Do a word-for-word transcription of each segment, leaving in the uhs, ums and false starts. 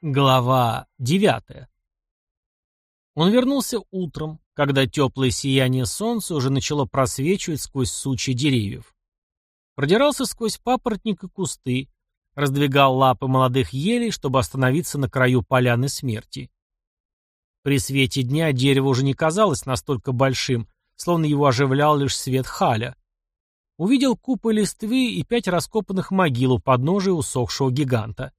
Глава девятая. Он вернулся утром, когда теплое сияние солнца уже начало просвечивать сквозь сучья деревьев. Продирался сквозь папоротник и кусты, раздвигал лапы молодых елей, чтобы остановиться на краю поляны смерти. При свете дня дерево уже не казалось настолько большим, словно его оживлял лишь свет халя. Увидел купы листвы и пять раскопанных могил у подножия усохшего гиганта.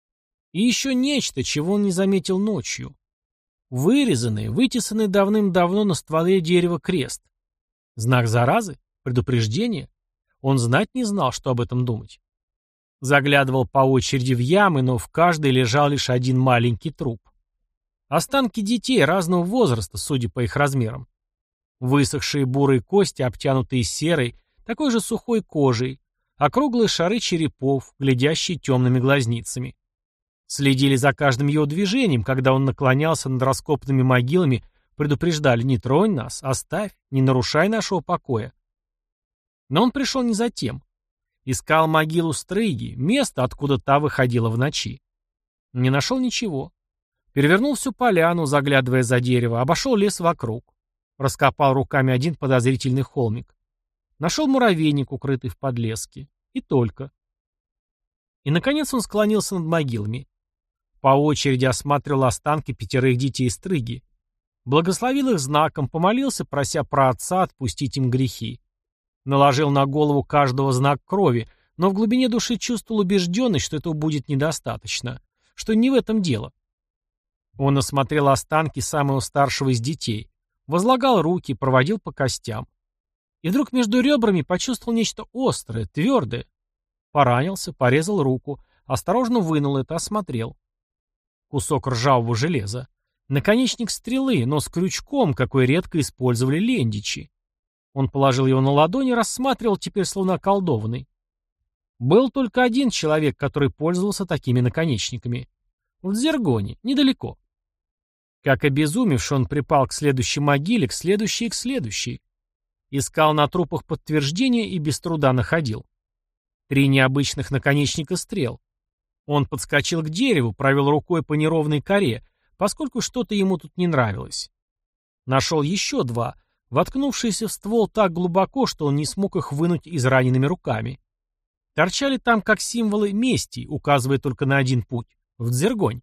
И еще нечто, чего он не заметил ночью. Вырезанный, вытесанный давным-давно на стволе дерева крест. Знак заразы? Предупреждение? Он знать не знал, что об этом думать. Заглядывал по очереди в ямы, но в каждой лежал лишь один маленький труп. Останки детей разного возраста, судя по их размерам. Высохшие бурые кости, обтянутые серой, такой же сухой кожей, округлые шары черепов, глядящие темными глазницами. Следили за каждым его движением, когда он наклонялся над раскопанными могилами, предупреждали: «Не тронь нас, оставь, не нарушай нашего покоя». Но он пришел не за тем. Искал могилу Стрыги, место, откуда та выходила в ночи. Не нашел ничего. Перевернул всю поляну, заглядывая за дерево, обошел лес вокруг. Раскопал руками один подозрительный холмик. Нашел муравейник, укрытый в подлеске. И только. И, наконец, он склонился над могилами. По очереди осматривал останки пятерых детей Стрыги. Благословил их знаком, помолился, прося праотца отпустить им грехи. Наложил на голову каждого знак крови, но в глубине души чувствовал убежденность, что этого будет недостаточно, что не в этом дело. Он осмотрел останки самого старшего из детей, возлагал руки, проводил по костям. И вдруг между ребрами почувствовал нечто острое, твердое. Поранился, порезал руку, осторожно вынул это, осмотрел. Кусок ржавого железа. Наконечник стрелы, но с крючком, какой редко использовали лендичи. Он положил его на ладони и рассматривал, теперь словно околдованный. Был только один человек, который пользовался такими наконечниками. В Дзергоне, недалеко. Как обезумевший, он припал к следующей могиле, к следующей и к следующей. Искал на трупах подтверждения и без труда находил. Три необычных наконечника стрел. Он подскочил к дереву, провел рукой по неровной коре, поскольку что-то ему тут не нравилось. Нашел еще два, воткнувшиеся в ствол так глубоко, что он не смог их вынуть израненными руками. Торчали там как символы мести, указывая только на один путь — в Дзергонь.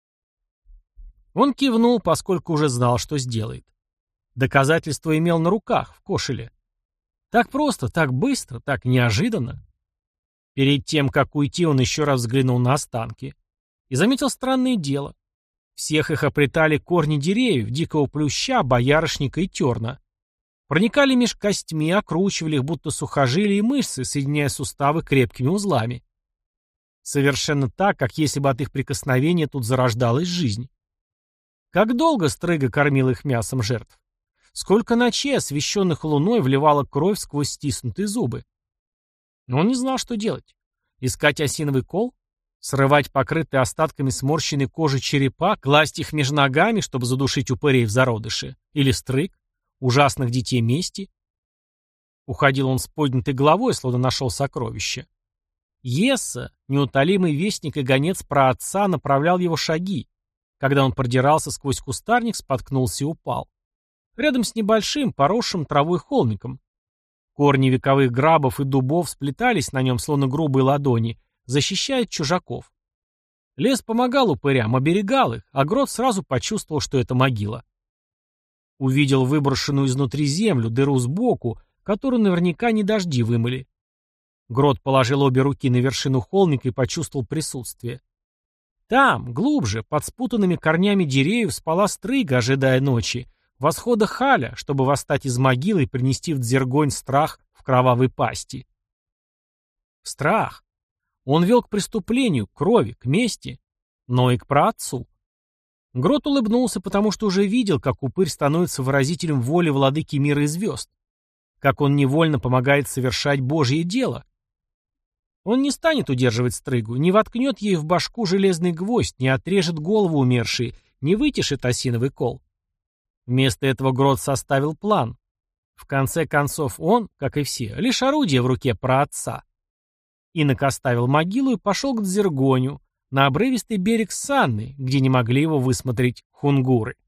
Он кивнул, поскольку уже знал, что сделает. Доказательство имел на руках, в кошеле. Так просто, так быстро, так неожиданно. Перед тем, как уйти, он еще раз взглянул на останки. И заметил странное дело. Всех их оплетали корни деревьев, дикого плюща, боярышника и терна. Проникали меж костьми, окручивали их, будто сухожилия и мышцы, соединяя суставы крепкими узлами. Совершенно так, как если бы от их прикосновения тут зарождалась жизнь. Как долго Стрыга кормила их мясом жертв? Сколько ночей, освещенных луной, вливала кровь сквозь стиснутые зубы? Но он не знал, что делать. Искать осиновый кол? Срывать покрытые остатками сморщенной кожи черепа, класть их между ногами, чтобы задушить упырей в зародыше? Или стрыг? Ужасных детей мести? Уходил он с поднятой головой, словно нашел сокровище. Есса, неутолимый вестник и гонец праотца, направлял его шаги. Когда он продирался сквозь кустарник, споткнулся и упал. Рядом с небольшим, поросшим травой холмиком. Корни вековых грабов и дубов сплетались на нем, словно грубые ладони, защищая от чужаков. Лес помогал упырям, оберегал их, а Грот сразу почувствовал, что это могила. Увидел выброшенную изнутри землю, дыру сбоку, которую наверняка не дожди вымыли. Грот положил обе руки на вершину холмика и почувствовал присутствие. Там, глубже, под спутанными корнями деревьев, спала Стрыга, ожидая ночи, восхода Халя, чтобы восстать из могилы и принести в Дзергонь страх в кровавой пасти. Страх. Он вел к преступлению, к крови, к мести, но и к праотцу. Грот улыбнулся, потому что уже видел, как упырь становится выразителем воли владыки мира и звезд, как он невольно помогает совершать Божье дело. Он не станет удерживать Стрыгу, не воткнет ей в башку железный гвоздь, не отрежет голову умершей, не вытешит осиновый кол. Вместо этого Грот составил план. В конце концов он, как и все, лишь орудие в руке праотца. Инок оставил могилу и пошел к Дзергоню, на обрывистый берег Санны, где не могли его высмотреть хунгуры.